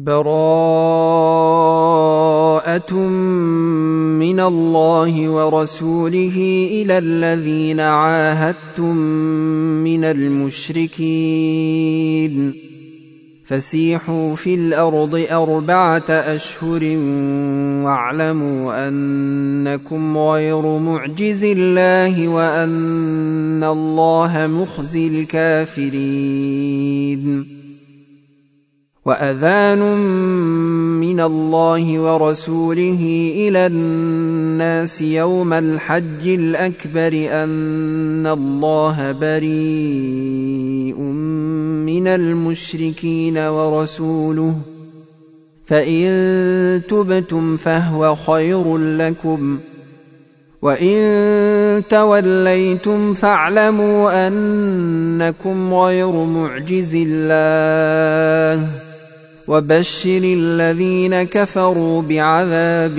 براءة من الله ورسوله إلى الذين عاهدتم من المشركين فسيحوا في الأرض 4 أشهر واعلموا أنكم غير معجز الله وأن الله مخزي الكافرين. وأذان من الله ورسوله إلى الناس يوم الحج الأكبر أن الله بريء من المشركين ورسوله فإن تبتم فهو خير لكم وإن توليتم فاعلموا أنكم غير معجز الله وبشر الذين كفروا بعذاب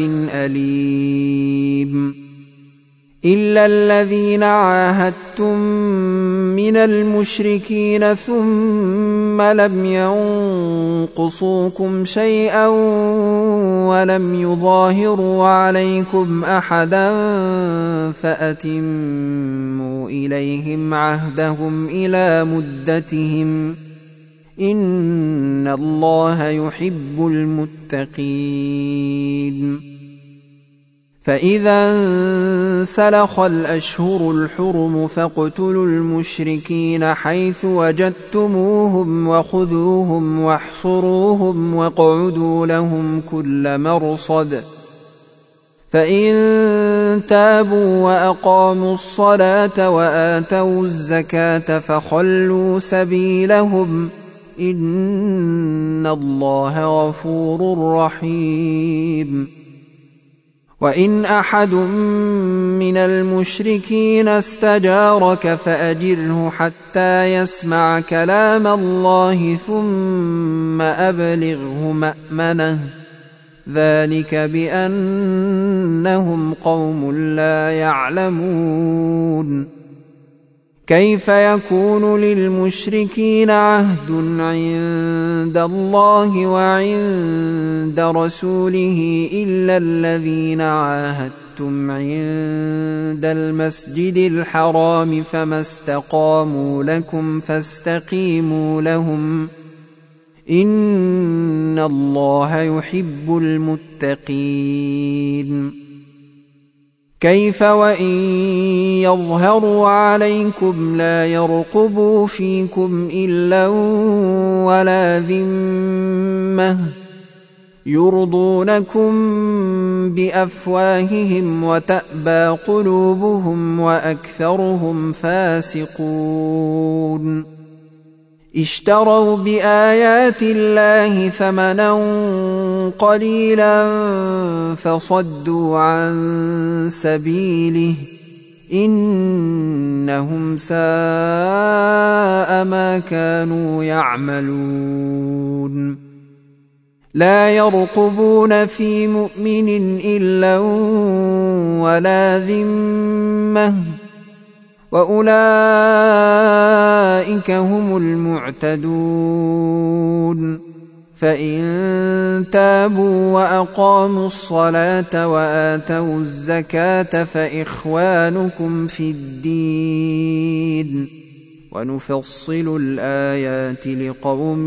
أليم. إلا الذين عاهدتم من المشركين ثم لم ينقصوكم شيئا ولم يظاهروا عليكم أحدا فأتموا إليهم عهدهم إلى مدتهم إن الله يحب المتقين. فإذا انسلخ الأشهر الحرم فاقتلوا المشركين حيث وجدتموهم وخذوهم واحصروهم واقعدوا لهم كل مرصد فإن تابوا وأقاموا الصلاة وآتوا الزكاة فخلوا سبيلهم إن الله غفور رحيم. وإن أحد من المشركين استجارك فأجره حتى يسمع كلام الله ثم أبلغه مأمنه ذلك بأنهم قوم لا يعلمون. كيف يكون للمشركين عهد عند الله وعند رسوله إلا الذين عاهدتم عند المسجد الحرام فما استقاموا لكم فاستقيموا لهم إن الله يحب المتقين. كيف وإن يظهروا عليكم لا يرقبوا فيكم إلا ولا ذمة يرضونكم بأفواههم وتأبى قلوبهم وأكثرهم فاسقون. اشتروا بآيات الله ثمنا قليلا فصدوا عن سبيله إنهم ساء ما كانوا يعملون. لا يرقبون في مؤمن إلا ولا ذمة وأولئك هم المعتدون. فإن تابوا وأقاموا الصلاة وآتوا الزكاة فإخوانكم في الدين ونفصل الآيات لقوم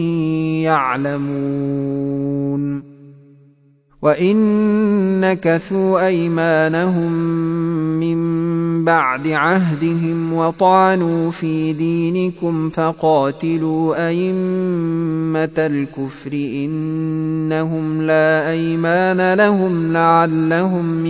يعلمون. وإن نكثوا أيمانهم من بعد عهدهم وطعنوا في دينكم فقاتلوا أئمة الكفر إنهم لا أيمان لهم لعلهم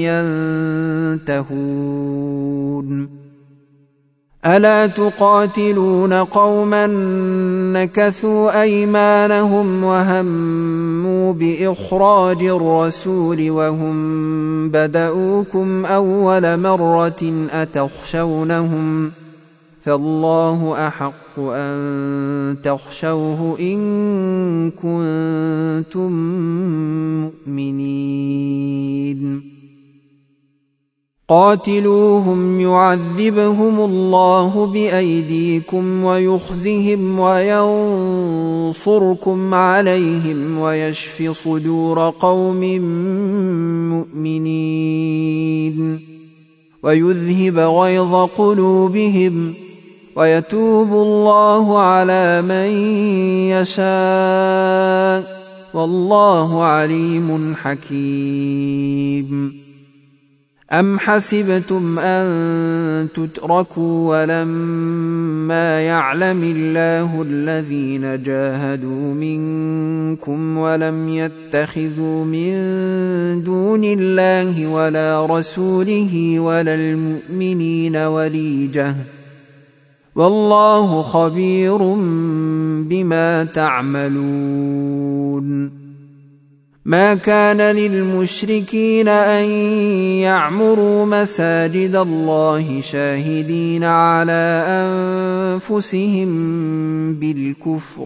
ينتهون. ألا تقاتلون قوما نكثوا أيمانهم وهموا بإخراج الرسول وهم بدؤوكم أول مرة أتخشونهم فالله أحق أن تخشوه إن كنتم مؤمنين. قاتلوهم يعذبهم الله بأيديكم ويخزهم وينصركم عليهم ويشف صدور قوم مؤمنين ويذهب غيظ قلوبهم ويتوب الله على من يشاء والله عليم حكيم. أم حسبتم أن تتركوا ولما يعلم الله الذين جاهدوا منكم ولم يتخذوا من دون الله ولا رسوله ولا المؤمنين وليجة والله خبير بما تعملون. ما كان للمشركين أن يعمروا مساجد الله شاهدين على أنفسهم بالكفر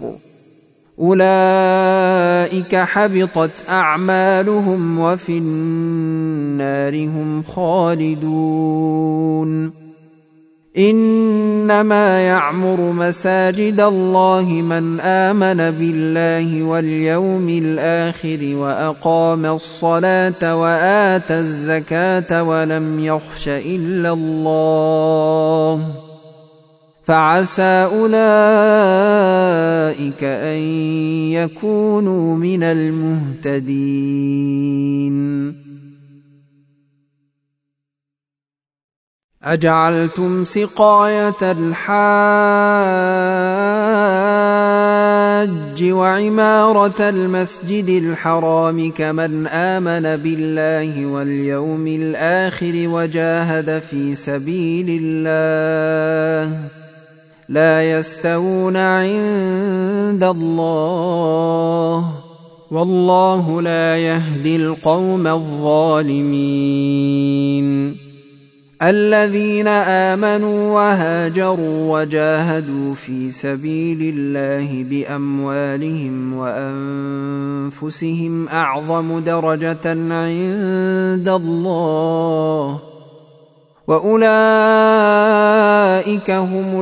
أولئك حبطت أعمالهم وفي النار هم خالدون. إنما يعمر مساجد الله من آمن بالله واليوم الآخر وأقام الصلاة وآتى الزكاة ولم يخش إلا الله فعسى أولئك أن يكونوا من المهتدين. أجعلتم سقاية الحاج وعمارة المسجد الحرام كمن آمن بالله واليوم الآخر وجاهد في سبيل الله لا يستوون عند الله والله لا يهدي القوم الظالمين. الذين آمنوا وهاجروا وجاهدوا في سبيل الله بأموالهم وأنفسهم أعظم درجة عند الله وأولئك هم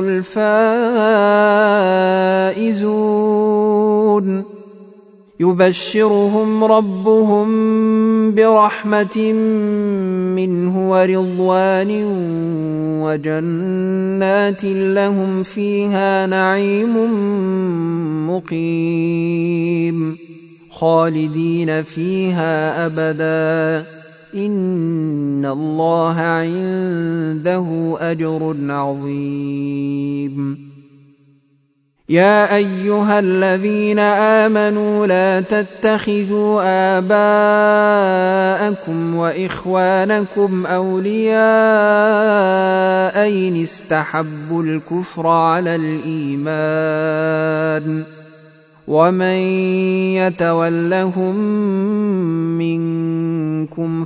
الفائزون. يبشرهم ربهم برحمة منه ورضوان وجنات لهم فيها نعيم مقيم خالدين فيها أبدا إن الله عنده أجر عظيم. يا أيها الذين آمنوا لا تتخذوا آباءكم وإخوانكم أولياء إن استحبوا الكفر على الإيمان ومن يتولهم منكم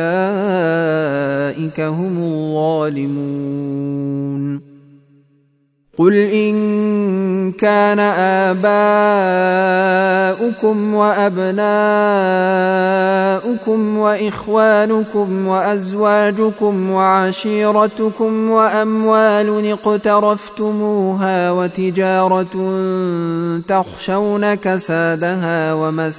فأولئك هم الظالمون. قل إن كان آباؤكم وأبناؤكم وإخوانكم وأزواجكم وعشيرتكم وأموال اقترفتموها وتجارة تخشون كسادها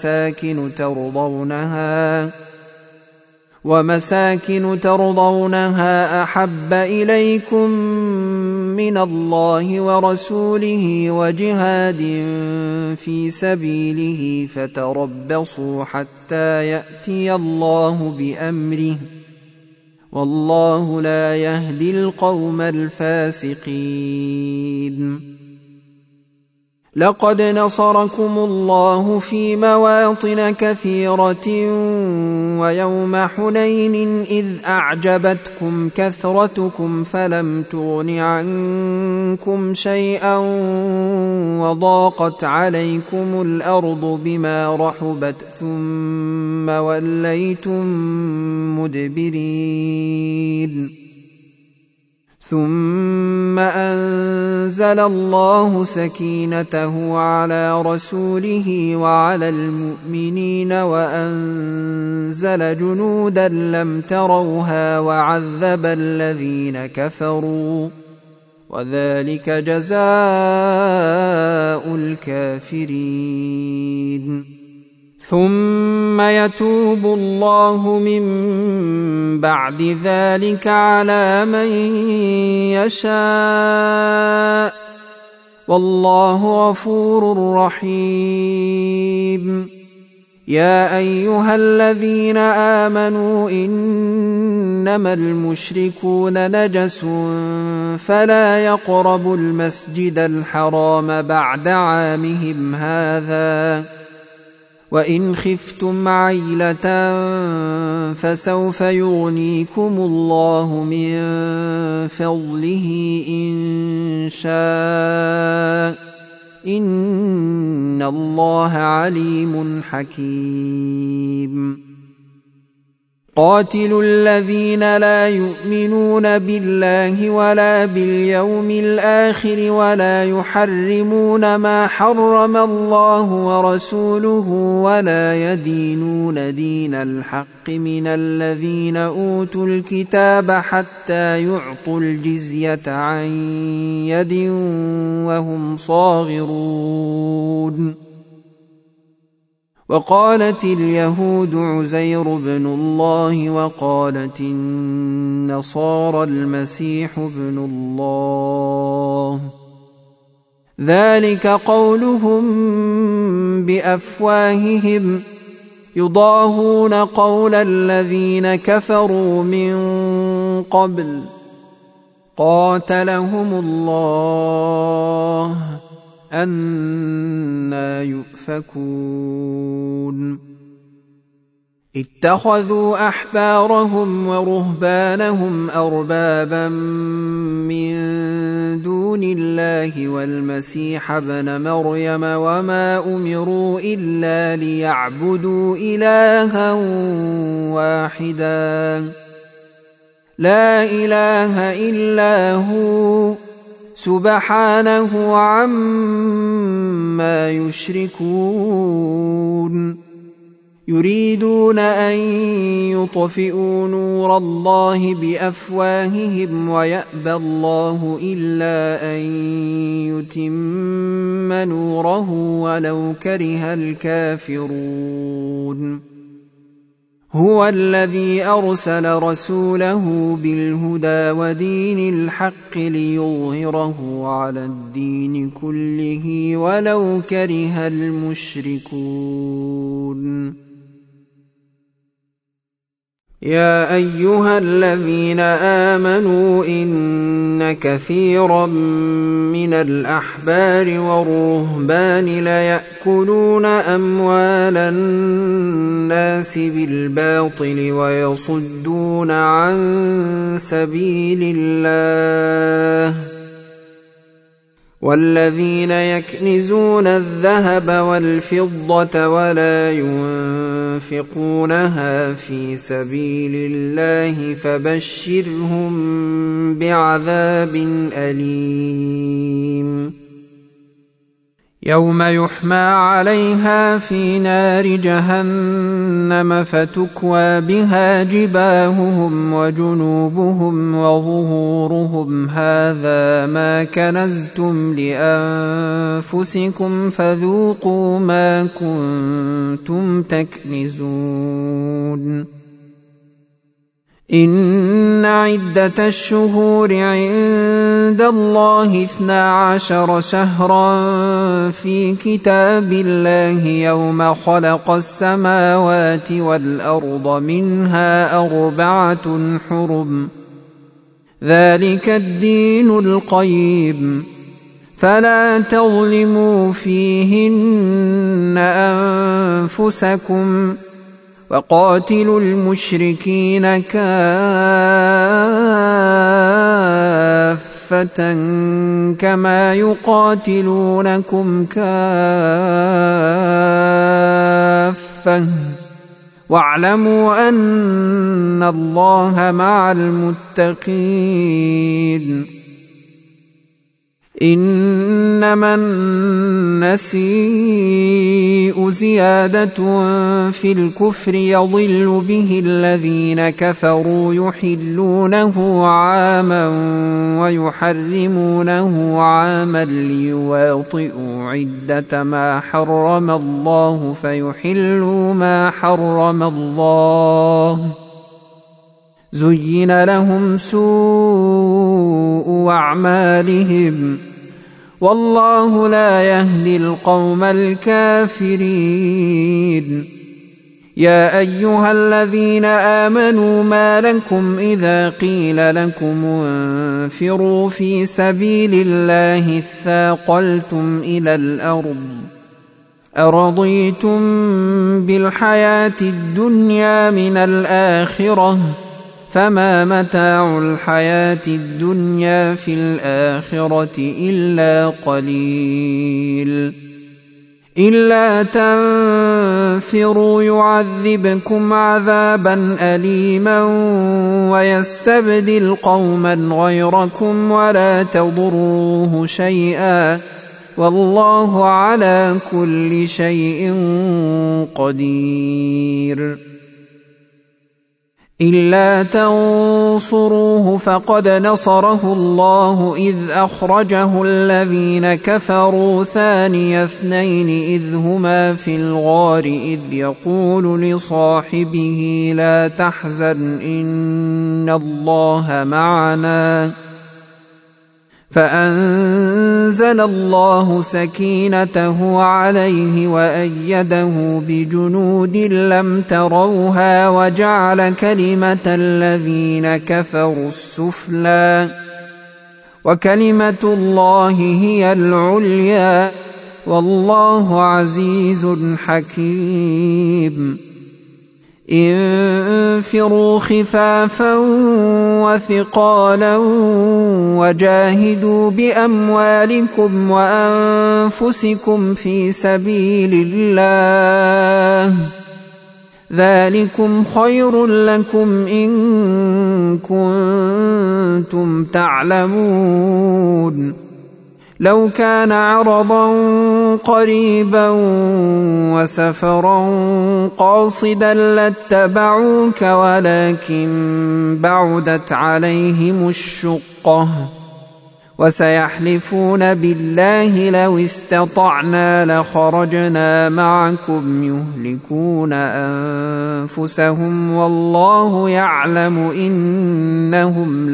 ومساكن ترضونها أحب إليكم من الله ورسوله وجهاد في سبيله فتربصوا حتى يأتي الله بأمره والله لا يهدي القوم الفاسقين. لقد نصركم الله في مواطن كثيرة ويوم حنين إذ أعجبتكم كثرتكم فلم تغن عنكم شيئا وضاقت عليكم الأرض بما رحبت ثم وليتم مدبرين ثم أنزل الله سكينته على رسوله وعلى المؤمنين وأنزل جنودا لم تروها وعذب الذين كفروا وذلك جزاء الكافرين. ثم يتوب الله من بعد ذلك على من يشاء والله غفور رحيم. يا أيها الذين آمنوا إنما المشركون نجس فلا يقربوا المسجد الحرام بعد عامهم هذا وإن خفتم عيلة فسوف يغنيكم الله من فضله إن شاء إن الله عليم حكيم. قاتلوا الذين لا يؤمنون بالله ولا باليوم الآخر ولا يحرمون ما حرم الله ورسوله ولا يدينون دين الحق من الذين أوتوا الكتاب حتى يعطوا الجزية عن يد وهم صاغرون. وقالت اليهود عزير بن الله وقالت النصارى المسيح ابن الله ذلك قولهم بأفواههم يضاهون قول الذين كفروا من قبل قاتلهم الله أنى يؤفكون. اتخذوا أحبارهم ورهبانهم أربابا من دون الله والمسيح ابن مريم وما أمروا إلا ليعبدوا إلها واحدا لا إله إلا هو سبحانه عما يشركون. يريدون أن يطفئوا نور الله بأفواههم ويأبى الله إلا أن يتم نوره ولو كره الكافرون. هو الذي أرسل رسوله بالهدى ودين الحق ليظهره على الدين كله ولو كره المشركون. يا أيها الذين آمنوا إن كثيرا من الأحبار والرهبان ليأكلون أموال الناس بالباطل ويصدون عن سبيل الله والذين يكنزون الذهب والفضة ولا ينفقونها في سبيل الله فبشرهم بعذاب أليم. يوم يحمى عليها في نار جهنم فتكوى بها جباههم وجنوبهم وظهورهم هذا ما كنزتم لأنفسكم فذوقوا ما كنتم تكنزون. إن عدة الشهور عند الله 12 شهرا في كتاب الله يوم خلق السماوات والأرض منها 4 حرم ذلك الدين القيم فلا تظلموا فيهن أنفسكم وقاتلوا المشركين كافة كما يقاتلونكم كافة واعلموا أن الله مع المتقين. إنما النسيء زيادة في الكفر يضل به الذين كفروا يحلونه عاما ويحرمونه عاما ليواطئوا عدة ما حرم الله فيحلوا ما حرم الله. زين لهم سوء أعمالهم والله لا يهدي القوم الكافرين. يا أيها الذين آمنوا ما لكم إذا قيل لكم انفروا في سبيل الله اثاقلتم إلى الأرض أرضيتم بالحياة الدنيا من الآخرة فما متاع الحياة الدنيا في الآخرة إلا قليل. إلا تنفروا يعذبكم عذابا أليما ويستبدل قوما غيركم ولا تضروه شيئا والله على كل شيء قدير. إلا تنصروه فقد نصره الله إذ أخرجه الذين كفروا ثاني اثنين إذ هما في الغار إذ يقول لصاحبه لا تحزن إن الله معنا فأنزل الله سكينته عليه وأيده بجنود لم تروها وجعل كلمة الذين كفروا السفلى وكلمة الله هي العليا والله عزيز حكيم. انفروا خفافا وثقالا وجاهدوا بأموالكم وأنفسكم في سبيل الله ذلكم خير لكم إن كنتم تعلمون. لو كان عرضا قريبا وسفرا قاصدا لاتبعوك ولكن بعدت عليهم الشقة وسيحلفون بالله لو استطعنا لخرجنا معكم يهلكون أنفسهم والله يعلم إنهم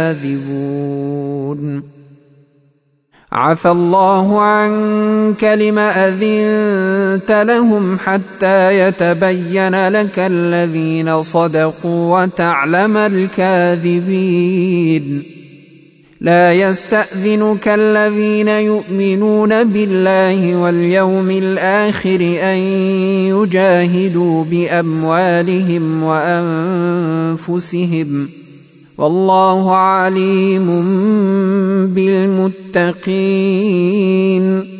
لكاذبون. عفى الله عنك لم أذنت لهم حتى يتبين لك الذين صدقوا وتعلم الكاذبين. لا يستأذنك الذين يؤمنون بالله واليوم الآخر أن يجاهدوا بأموالهم وأنفسهم والله عليم بالمتقين.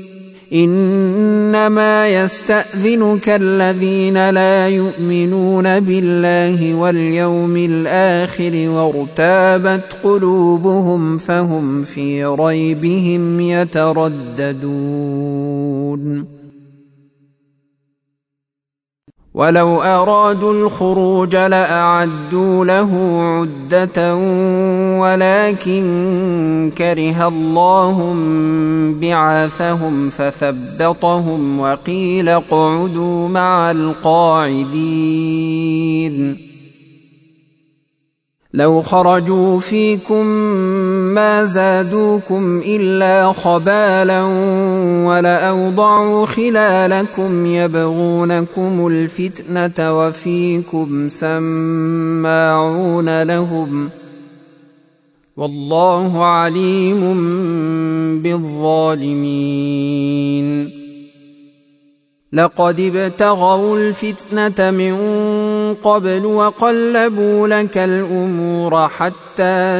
إنما يستأذنك الذين لا يؤمنون بالله واليوم الآخر وارتابت قلوبهم فهم في ريبهم يترددون. ولو أرادوا الخروج لأعدوا له عدة ولكن كره الله بعاثهم فثبطهم وقيل اقعدوا مع القاعدين. لو خرجوا فيكم ما زادوكم إلا خبالا ولأوضعوا خلالكم يبغونكم الفتنة وفيكم سماعون لهم والله عليم بالظالمين. لقد ابتغوا الفتنة من قبل وقلبوا لك الأمور حتى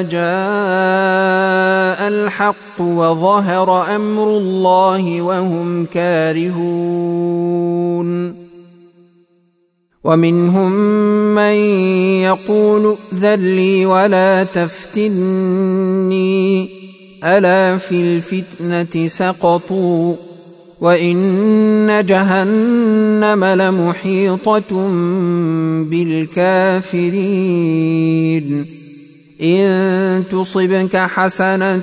جاء الحق وظهر أمر الله وهم كارهون. ومنهم من يقول ائذن لي ولا تفتني ألا في الفتنة سقطوا وإن جهنم لمحيطة بالكافرين إن تصبك حسنة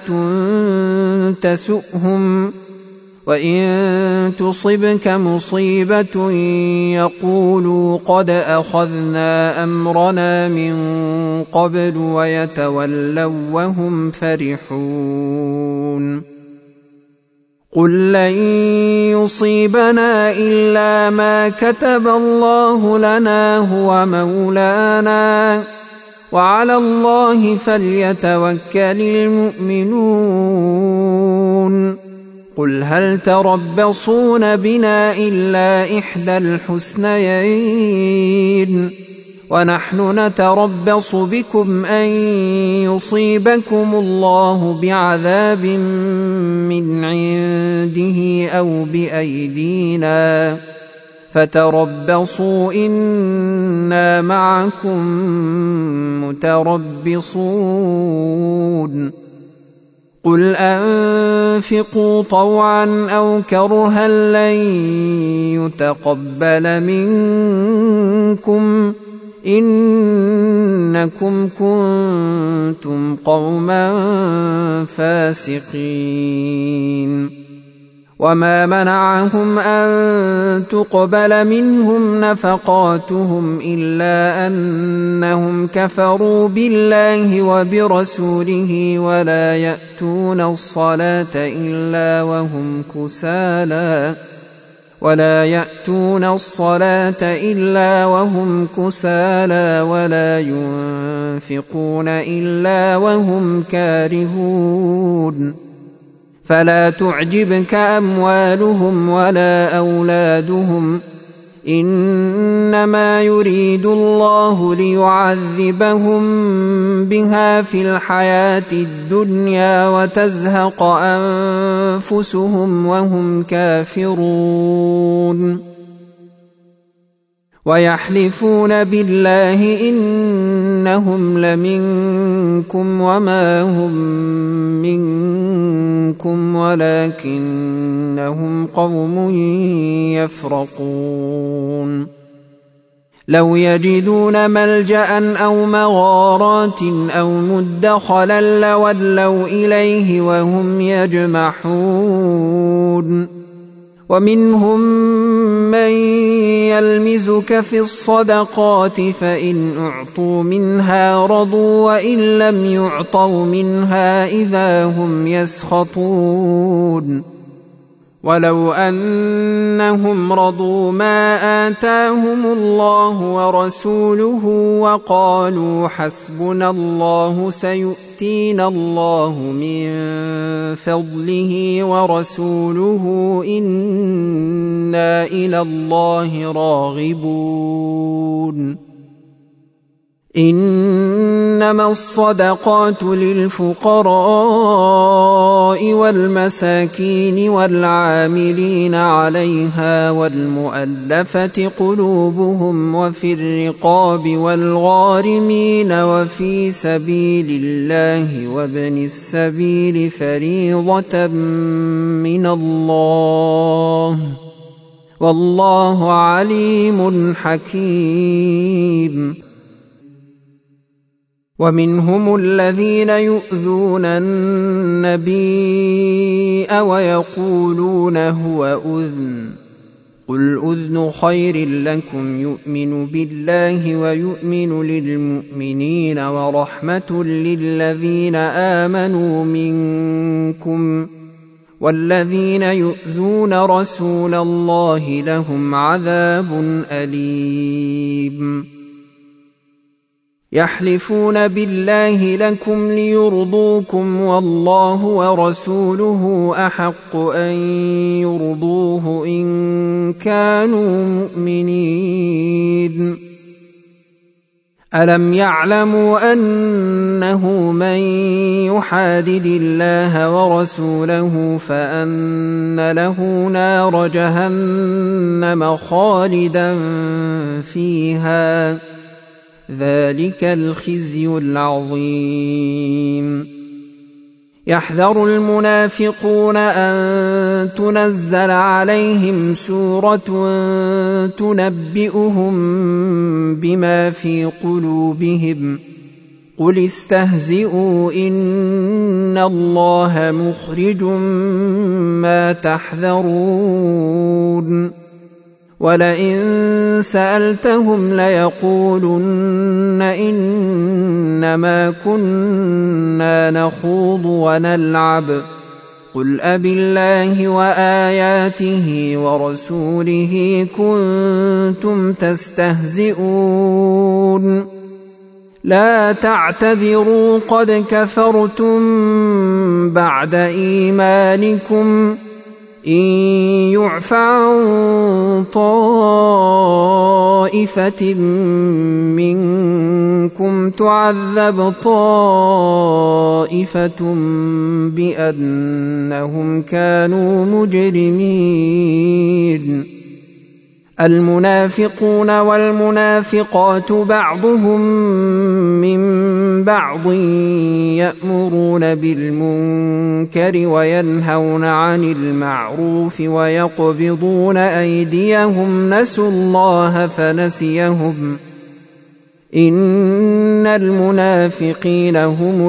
تسؤهم وإن تصبك مصيبة يقولوا قد أخذنا أمرنا من قبل ويتولوا وهم فرحون قل لن يصيبنا إلا ما كتب الله لنا هو مولانا وعلى الله فليتوكل المؤمنون قل هل تربصون بنا إلا إحدى الحسنيين ونحن نتربص بكم أن يصيبكم الله بعذاب من عنده أو بأيدينا فتربصوا إنا معكم متربصون قل أنفقوا طوعا أو كرها لن يتقبل منكم إنكم كنتم قوما فاسقين وما منعهم أن تقبل منهم نفقاتهم إلا أنهم كفروا بالله وبرسوله ولا يأتون الصلاة إلا وهم كسالى ولا ينفقون إلا وهم كارهون فلا تعجبك أموالهم ولا أولادهم إنما يريد الله ليعذبهم بها في الحياة الدنيا وتزهق أنفسهم وهم كافرون ويحلفون بالله إنهم لمنكم وما هم منكم ولكنهم قوم يفرقون لو يجدون ملجأ أو مغارات أو مدخلا لولوا إليه وهم يجمحون ومنهم من يلمزك في الصدقات فإن أعطوا منها رضوا وإن لم يعطوا منها إذا هم يسخطون ولو أنهم رضوا ما آتاهم الله ورسوله وقالوا حسبنا الله سيؤتينا الله من فضله ورسوله إنا إلى الله راغبون إنما الصدقات للفقراء والمساكين والعاملين عليها والمؤلفة قلوبهم وفي الرقاب والغارمين وفي سبيل الله وابن السبيل فريضة من الله والله عليم حكيم ومنهم الذين يؤذون النبي ويقولون هو أذن قل أذن خير لكم يؤمن بالله ويؤمن للمؤمنين ورحمة للذين آمنوا منكم والذين يؤذون رسول الله لهم عذاب أليم يحلفون بالله لكم ليرضوكم والله ورسوله أحق أن يرضوه إن كانوا مؤمنين ألم يعلموا أنه من يحادد الله ورسوله فأن له نار جهنم خالدا فيها ذلك الخزي العظيم يحذر المنافقون أن تنزل عليهم سورة تنبئهم بما في قلوبهم قل استهزئوا إن الله مخرج ما تحذرون ولئن سألتهم ليقولن إنما كنا نخوض ونلعب قل أبالله وآياته ورسوله كنتم تستهزئون لا تعتذروا قد كفرتم بعد إيمانكم إن يعف عن طائفة منكم تعذب طائفة بأنهم كانوا مجرمين المنافقون والمنافقات بعضهم من بعض يأمرون بالمنكر وينهون عن المعروف ويقبضون أيديهم نسوا الله فنسيهم إن المنافقين هم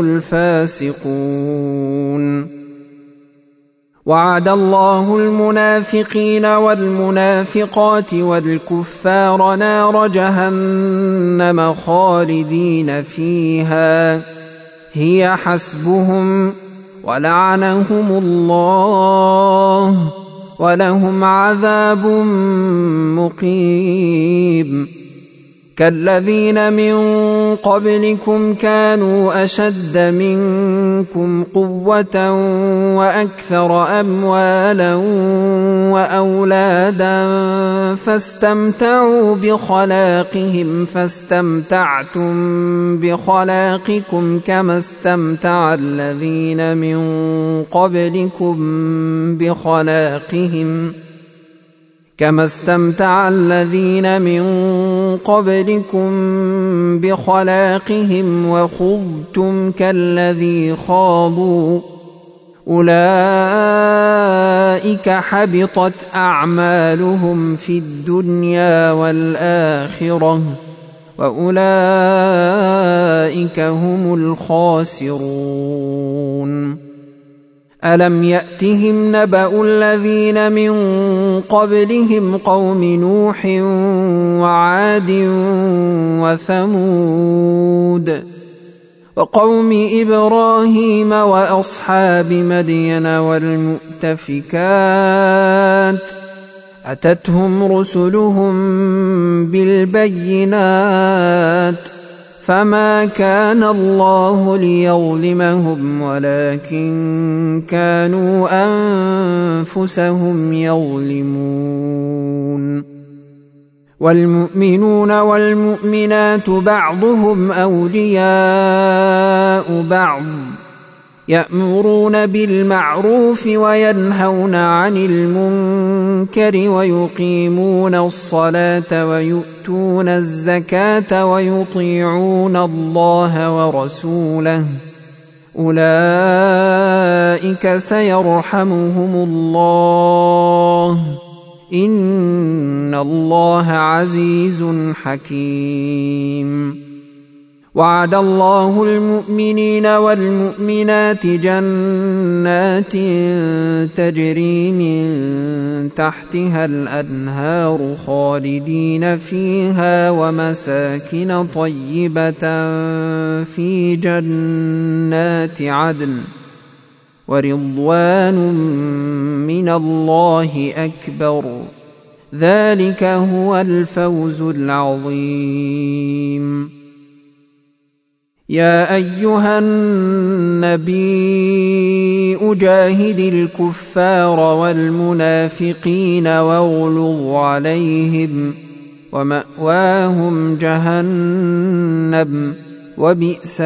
الفاسقون وعد الله المنافقين والمنافقات والكفار نار جهنم خالدين فيها هي حسبهم ولعنهم الله ولهم عذاب مقيم كالذين من قبلكم كانوا أشد منكم قوة وأكثر أموالا وأولادا فاستمتعوا بخلاقهم فاستمتعتم بخلاقكم كما استمتع الذين من قبلكم بخلاقهم كما استمتع الذين من قبلكم بخلاقهم وخضتم كالذي خاضوا أولئك حبطت أعمالهم في الدنيا والآخرة وأولئك هم الخاسرون ألم يأتهم نبأ الذين من قبلهم قوم نوح وعاد وثمود وقوم إبراهيم وأصحاب مدين والمؤتفكات أتتهم رسلهم بالبينات فما كان الله ليظلمهم ولكن كانوا أنفسهم يظلمون والمؤمنون والمؤمنات بعضهم أولياء بعض يأمرون بالمعروف وينهون عن المنكر ويقيمون الصلاة ويؤتون الزكاة ويطيعون الله ورسوله أولئك سيرحمهم الله إن الله عزيز حكيم وعد الله المؤمنين والمؤمنات جنات تجري من تحتها الأنهار خالدين فيها ومساكن طيبة في جنات عدن ورضوان من الله أكبر ذلك هو الفوز العظيم يا أيها النبي أجاهد الكفار والمنافقين واغلظ عليهم ومأواهم جهنم وبئس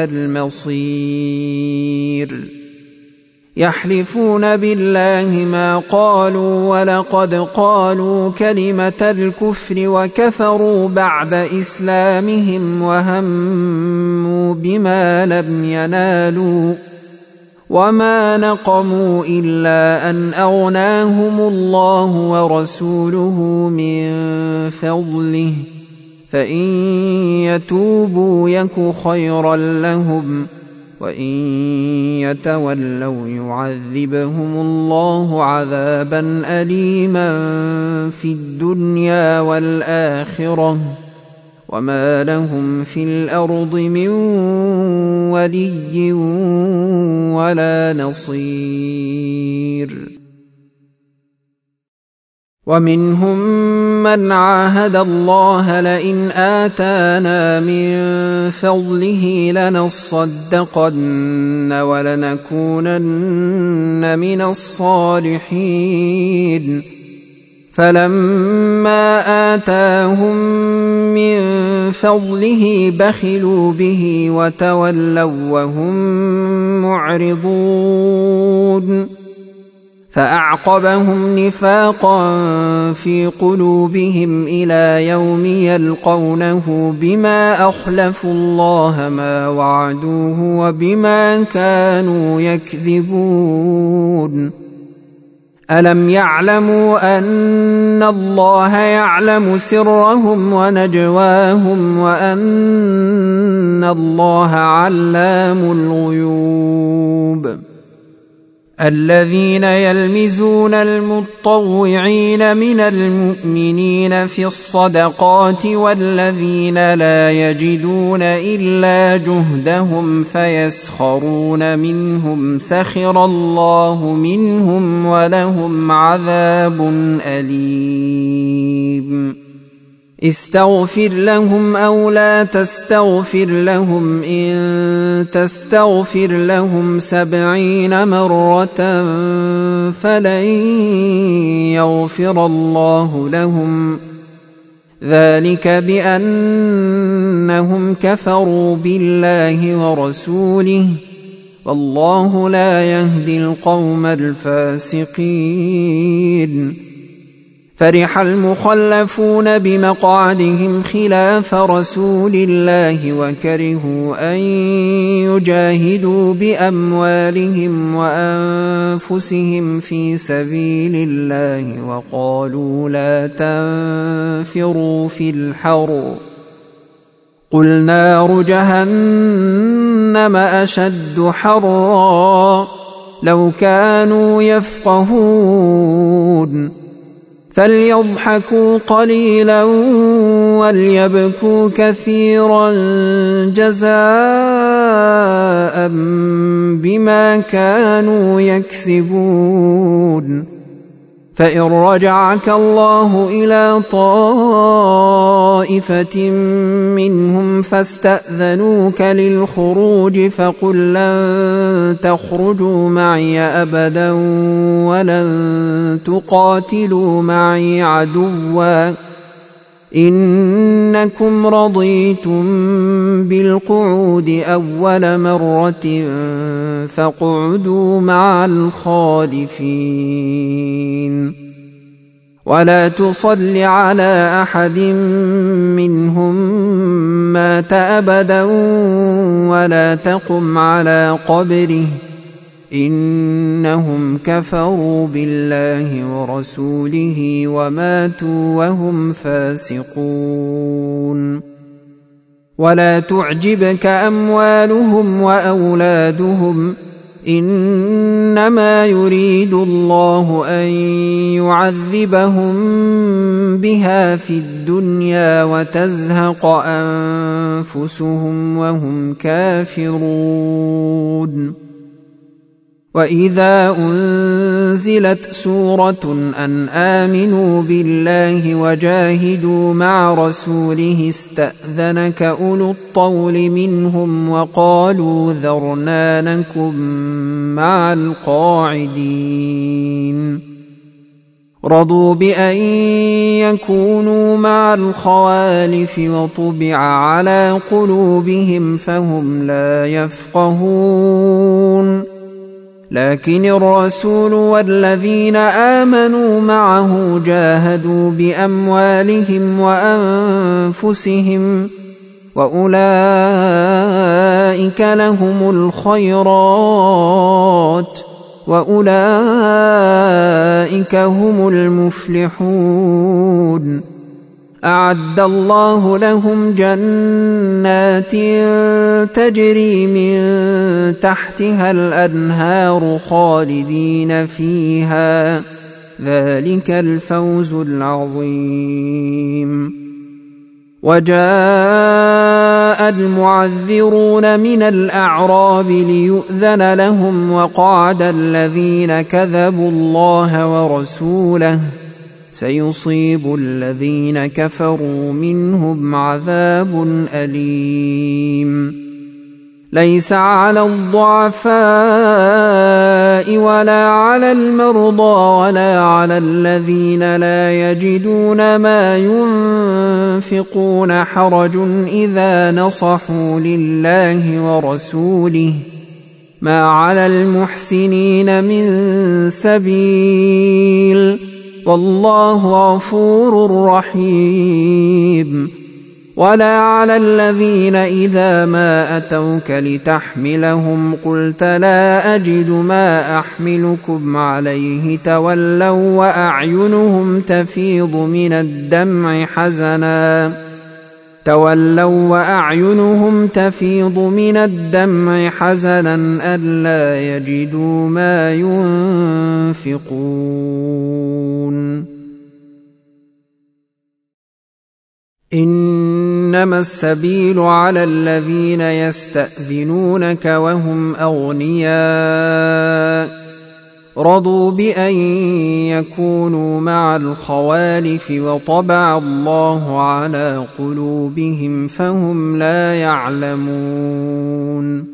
المصير. يحلفون بالله ما قالوا ولقد قالوا كلمة الكفر وكفروا بعد إسلامهم وهموا بما لم ينالوا وما نقموا إلا أن أغناهم الله ورسوله من فضله فإن يتوبوا يك خيرا لهم وإن يتولوا يعذبهم الله عذابا أليما في الدنيا والآخرة وما لهم في الأرض من ولي ولا نصير. ومنهم من عاهد الله لئن آتانا من فضله لنصدقن ولنكونن من الصالحين فلما آتاهم من فضله بخلوا به وتولوا وهم معرضون فأعقبهم نفاقا في قلوبهم إلى يوم يلقونه بما أخلفوا الله ما وعدوه وبما كانوا يكذبون. ألم يعلموا أن الله يعلم سرهم ونجواهم وأن الله علام الغيوب. الذين يلمزون المطوعين من المؤمنين في الصدقات والذين لا يجدون إلا جهدهم فيسخرون منهم سخر الله منهم ولهم عذاب أليم. استغفر لهم أو لا تستغفر لهم إن تستغفر لهم 70 مرة فلن يغفر الله لهم ذلك بأنهم كفروا بالله ورسوله والله لا يهدي القوم الفاسقين. فرح المخلفون بمقعدهم خلاف رسول الله وكرهوا أن يجاهدوا بأموالهم وأنفسهم في سبيل الله وقالوا لا تنفروا في الحر قل نار جهنم أشد حرا لو كانوا يفقهون فليضحكوا قليلا وليبكوا كثيرا جزاء بما كانوا يكسبون. فإن رجعك الله إلى طائفة منهم فاستأذنوك للخروج فقل لن تخرجوا معي أبدا ولن تقاتلوا معي عدوا إنكم رضيتم بالقعود أول مرة فاقعدوا مع الخالفين ولا تصل على أحد منهم مات أبدا ولا تقم على قبره إنهم كفروا بالله ورسوله وماتوا وهم فاسقون. ولا تعجبك أموالهم وأولادهم إنما يريد الله أن يعذبهم بها في الدنيا وتزهق أنفسهم وهم كافرون. وإذا أنزلت سورة أن آمنوا بالله وجاهدوا مع رسوله استأذنك أولو الطول منهم وقالوا ذرنا نكن مع القاعدين رضوا بأن يكونوا مع الخوالف وطبع على قلوبهم فهم لا يفقهون لكن الرسول والذين آمنوا معه جاهدوا بأموالهم وأنفسهم وأولئك لهم الخيرات وأولئك هم المفلحون أعد الله لهم جنات تجري من تحتها الأنهار خالدين فيها ذلك الفوز العظيم وجاء المعذرون من الأعراب ليؤذن لهم وقعد الذين كذبوا الله ورسوله سيصيب الذين كفروا منهم عذاب أليم ليس على الضعفاء ولا على المرضى ولا على الذين لا يجدون ما ينفقون حرج إذا نصحوا لله ورسوله ما على المحسنين من سبيل والله غفور رحيم ولا على الذين إذا ما أتوك لتحملهم قلت لا أجد ما أحملكم عليه تولوا وأعينهم تفيض من الدمع حزنا ألا يجدوا ما ينفقون إنما السبيل على الذين يستأذنونك وهم أغنياء رضوا بأن يكونوا مع الخوالف وطبع الله على قلوبهم فهم لا يعلمون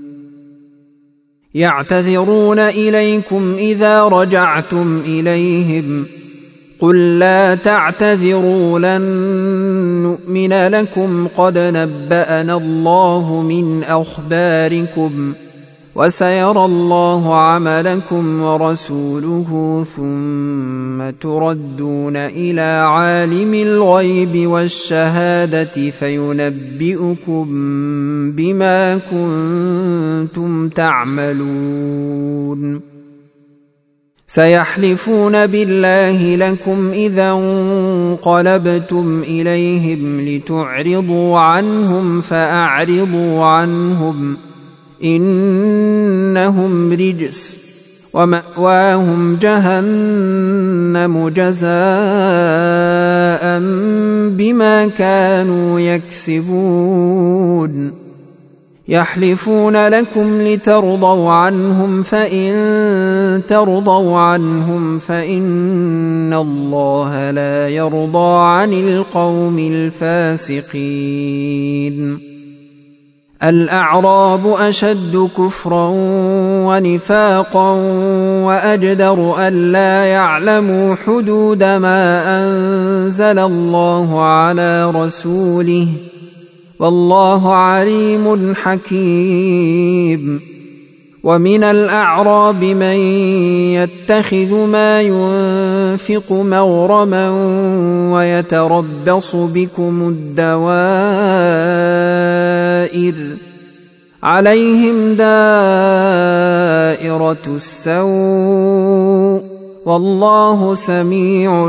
يعتذرون إليكم إذا رجعتم إليهم قل لا تعتذروا لن نؤمن لكم قد نبأنا الله من أخباركم وسيرى الله عملكم ورسوله ثم تردون إلى عالم الغيب والشهادة فينبئكم بما كنتم تعملون سيحلفون بالله لكم إذا انقلبتم إليهم لتعرضوا عنهم فأعرضوا عنهم إنهم رجس ومأواهم جهنم جزاء بما كانوا يكسبون يحلفون لكم لترضوا عنهم فإن ترضوا عنهم فإن الله لا يرضى عن القوم الفاسقين الأعراب أشد كفرا ونفاقا وأجدر ألا يعلموا حدود ما أنزل الله على رسوله والله عليم حكيم ومن الأعراب من يتخذ ما ينفق مغرما ويتربص بكم الدوائر عليهم دائرة السوء والله سميع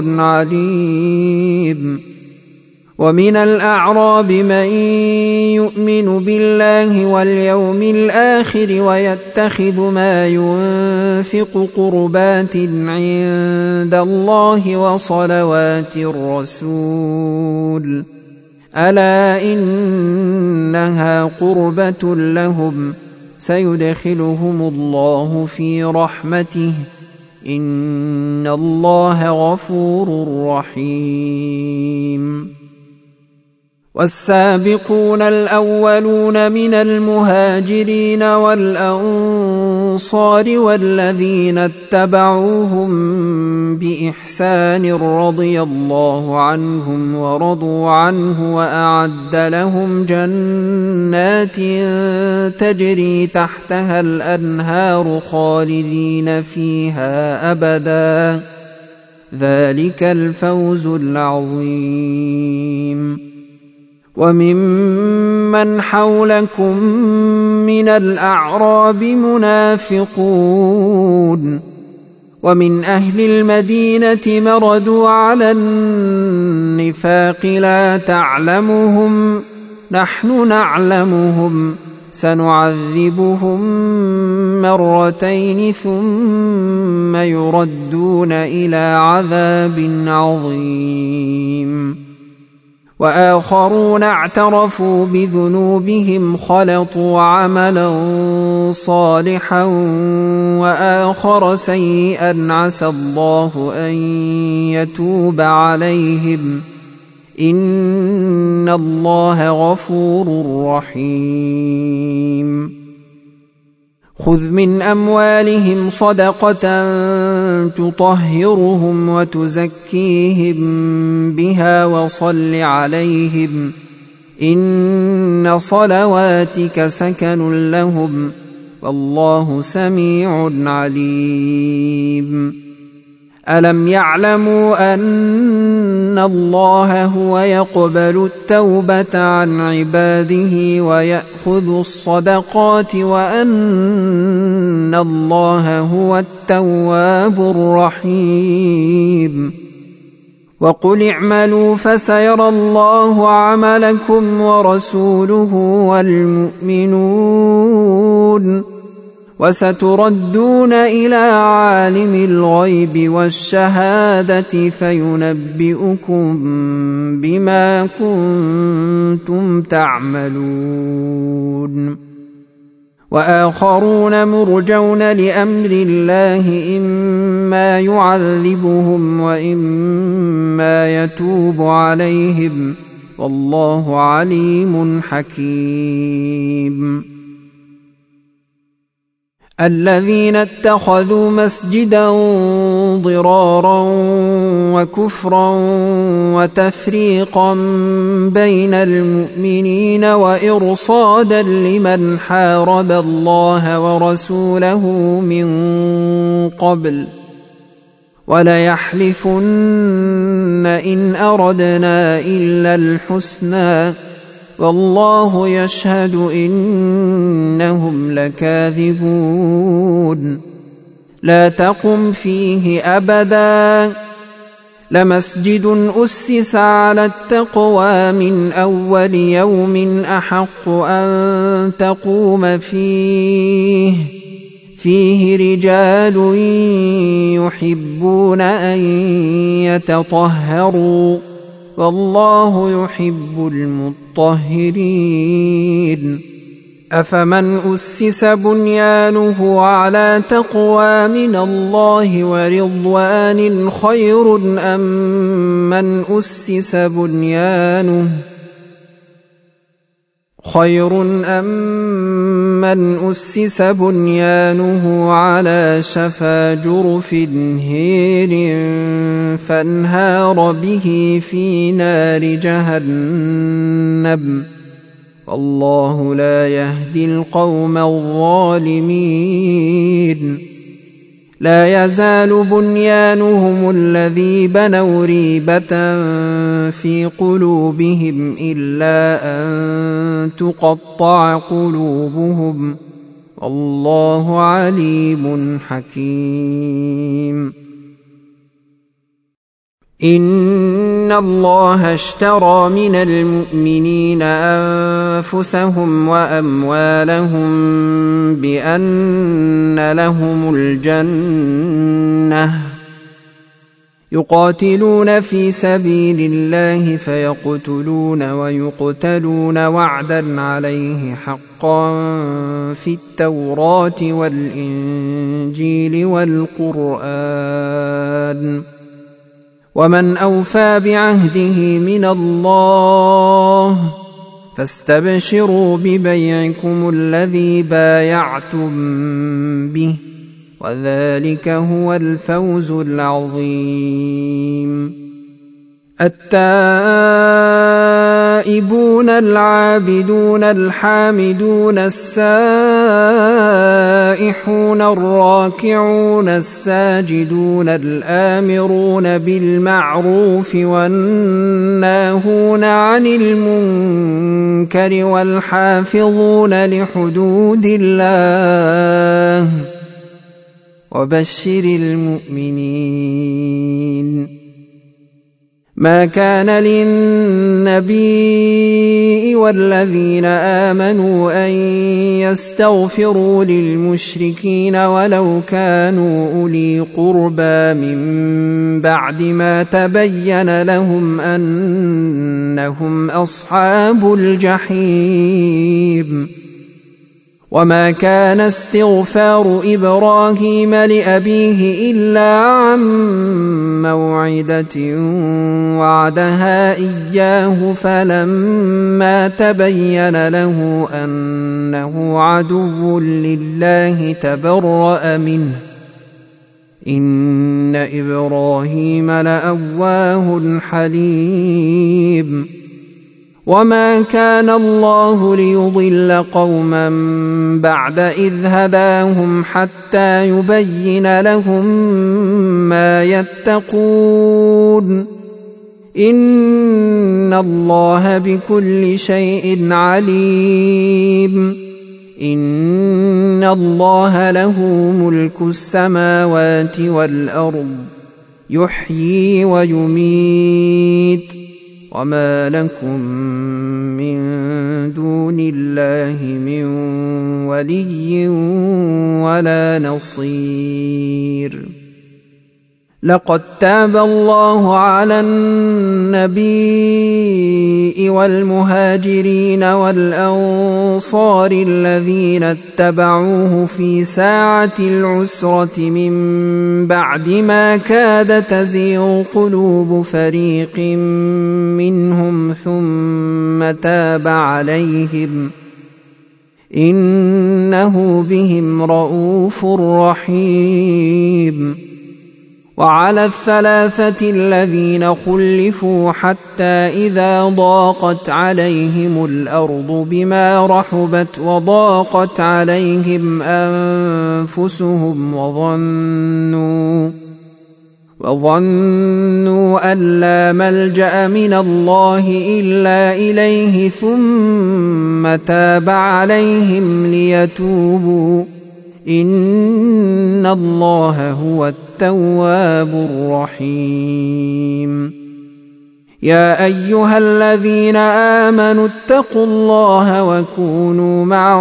عليم ومن الأعراب من يؤمن بالله واليوم الآخر ويتخذ ما ينفق قربات عند الله وصلوات الرسول ألا إنها قربة لهم سيدخلهم الله في رحمته إن الله غفور رحيم والسابقون الأولون من المهاجرين والأنصار والذين اتبعوهم بإحسان رضي الله عنهم ورضوا عنه وأعد لهم جنات تجري تحتها الأنهار خالدين فيها أبدا ذلك الفوز العظيم. وممن حولكم من الأعراب منافقون ومن أهل المدينة مردوا على النفاق لا تعلمهم نحن نعلمهم سنعذبهم مرتين ثم يردون إلى عذاب عظيم. وآخرون اعترفوا بذنوبهم خلطوا عملا صالحا وآخر سيئا عسى الله أن يتوب عليهم إن الله غفور رحيم. خذ من أموالهم صدقة تطهرهم وتزكيهم بها وصل عليهم إن صلواتك سكن لهم والله سميع عليم. ألم يعلموا أن الله هو يقبل التوبة عن عباده ويأخذ الصدقات وأن الله هو التواب الرحيم. وقل اعملوا فسيرى الله عملكم ورسوله والمؤمنون وستردون إلى عالم الغيب والشهادة فينبئكم بما كنتم تعملون. وآخرون مرجون لأمر الله إما يعذبهم وإما يتوب عليهم والله عليم حكيم. الذين اتخذوا مسجدا ضرارا وكفرا وتفريقا بين المؤمنين وإرصادا لمن حارب الله ورسوله من قبل وليحلفن إن أردنا إلا الحسنى والله يشهد إنهم لكاذبون. لا تقم فيه أبدا لمسجد أسس على التقوى من أول يوم أحق أن تقوم فيه رجال يحبون أن يتطهروا والله يحب المطهرين. أفمن أسس بنيانه على تقوى من الله ورضوان خير أم من أسس بنيانه على شفا جرف هير فانهار به في نار جهنم والله لا يهدي القوم الظالمين. لا يزال بنيانهم الذي بنوا ريبة في قلوبهم إلا أن تقطع قلوبهم والله عليم حكيم. إن الله اشترى من المؤمنين أنفسهم وأموالهم بأن لهم الجنة يقاتلون في سبيل الله فيقتلون ويقتلون وعدا عليه حقا في التوراة والإنجيل والقرآن ومن أوفى بعهده من الله فاستبشروا ببيعكم الذي بايعتم به وذلك هو الفوز العظيم. التائبون العابدون الحامدون السائحون الراكعون الساجدون الآمرون بالمعروف والناهون عن المنكر والحافظون لحدود الله وبشر المؤمنين. ما كان للنبي والذين آمنوا أن يستغفروا للمشركين ولو كانوا أولي قربى من بعد ما تبين لهم أنهم أصحاب الجحيم. وما كان استغفار إبراهيم لأبيه إلا عن موعدة وعدها إياه فلما تبين له أنه عدو لله تبرأ منه إن إبراهيم لأواه حليم. وما كان الله ليضل قوما بعد إذ هداهم حتى يبين لهم ما يتقون إن الله بكل شيء عليم. إن الله له ملك السماوات والأرض يحيي ويميت وما لكم من دون الله من ولي ولا نصير. لقد تاب الله على النبي والمهاجرين والأنصار الذين اتبعوه في ساعة العسرة من بعد ما كاد تزيغ قلوب فريق منهم ثم تاب عليهم إنه بهم رءوف رحيم. وعلى الثلاثة الذين خلفوا حتى إذا ضاقت عليهم الأرض بما رحبت وضاقت عليهم أنفسهم وظنوا أن لا ملجأ من الله إلا إليه ثم تاب عليهم ليتوبوا إن الله هو التواب الرحيم. يا أيها الذين آمنوا اتقوا الله وكونوا مع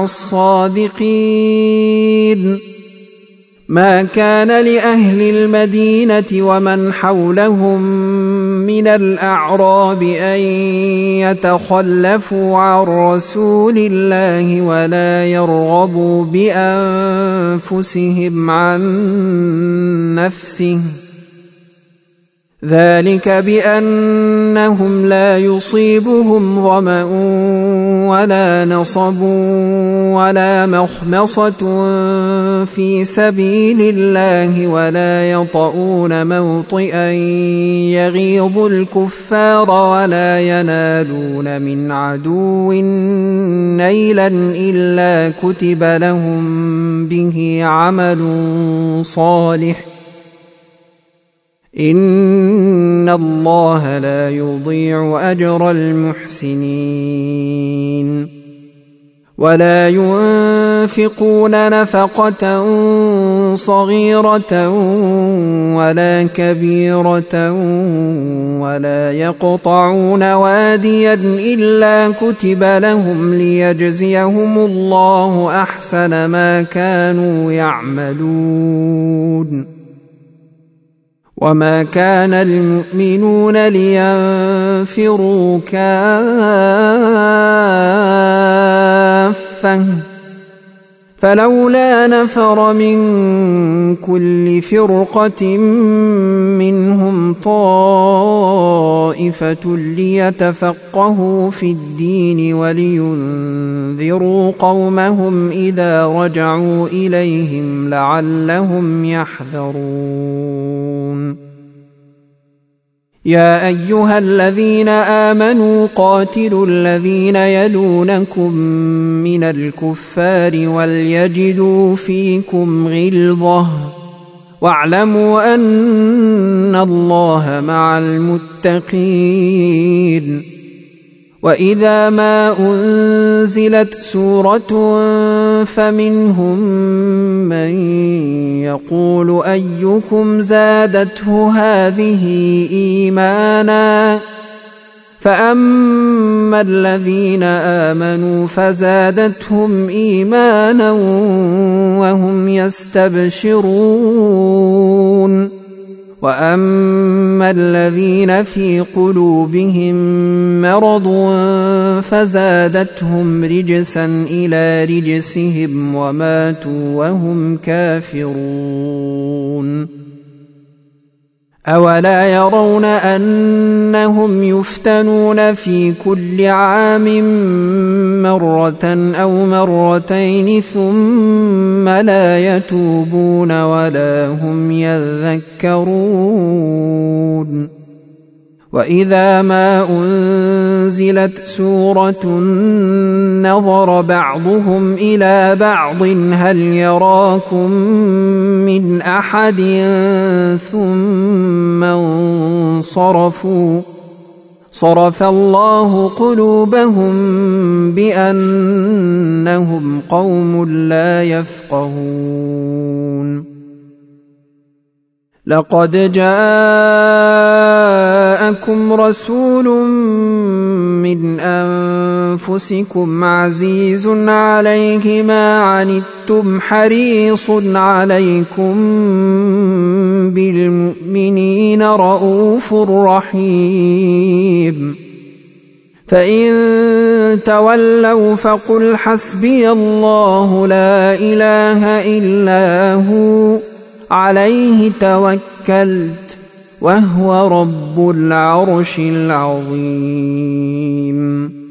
الصادقين. ما كان لأهل المدينة ومن حولهم من الأعراب أن يتخلفوا عن رسول الله ولا يرغبوا بأنفسهم عن نفسه ذلك بأنهم لا يصيبهم ظمأ ولا نصب ولا مخمصة في سبيل الله ولا يطؤون موطئا يغيظ الكفار ولا ينالون من عدو نيلا إلا كتب لهم به عمل صالح إن الله لا يضيع أجر المحسنين. ولا ينفقون نفقة صغيرة ولا كبيرة ولا يقطعون واديا إلا كتب لهم ليجزيهم الله أحسن ما كانوا يعملون. وما كان المؤمنون لينفروا كافة فلولا نفر من كل فرقة منهم طائفة ليتفقهوا في الدين ولينذروا قومهم إذا رجعوا إليهم لعلهم يحذرون. يا أيها الذين آمنوا قاتلوا الذين يلونكم من الكفار وليجدوا فيكم غلظة واعلموا أن الله مع المتقين. وإذا ما أنزلت سورة فمنهم من يقول أيكم زادته هذه إيمانا فأما الذين آمنوا فزادتهم إيمانا وهم يستبشرون. وأما الذين في قلوبهم مرض فزادتهم رجسا إلى رجسهم وماتوا وهم كافرون. أولا يرون أنهم يفتنون في كل عام مرة أو مرتين ثم لا يتوبون ولا هم يذكرون. وإذا ما أنزلت سورة نظر بعضهم إلى بعض هل يراكم من أحد ثم انصرفوا صرف الله قلوبهم بأنهم قوم لا يفقهون. لقد جاءكم رسول من أنفسكم عزيز عليه ما عنتم حريص عليكم بالمؤمنين رؤوف رحيم. فإن تولوا فقل حسبي الله لا إله إلا هو عليه توكلت وهو رب العرش العظيم.